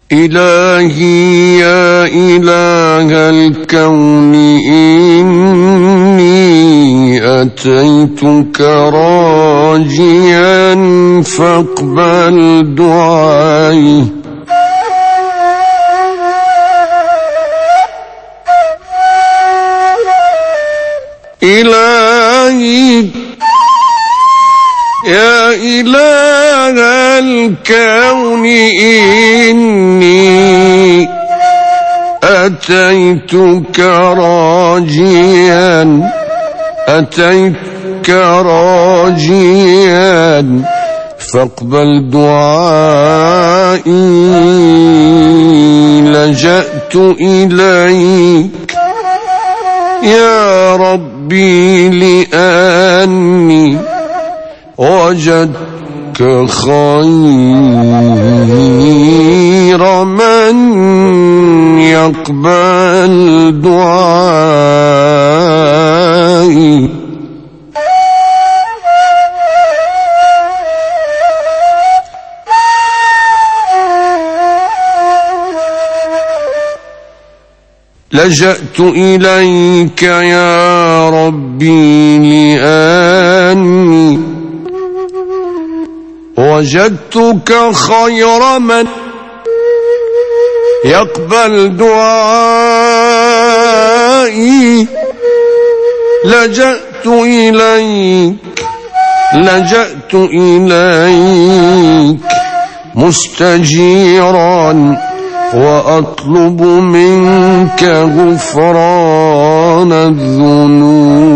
إلهي يا إله الكون إني أتيتك راجيا فاقبل دعائي. إلهي يا إله الكون إني أتيتك راجيا فاقبل دعائي. لجأت إليك يا ربي لأني وجدتك خير من يقبل دعائي. لجأت إليك يا ربي لأني وجدتك خير من يقبل دعائي. لجأت إليك مستجيرا وأطلب منك غفران الذنوب.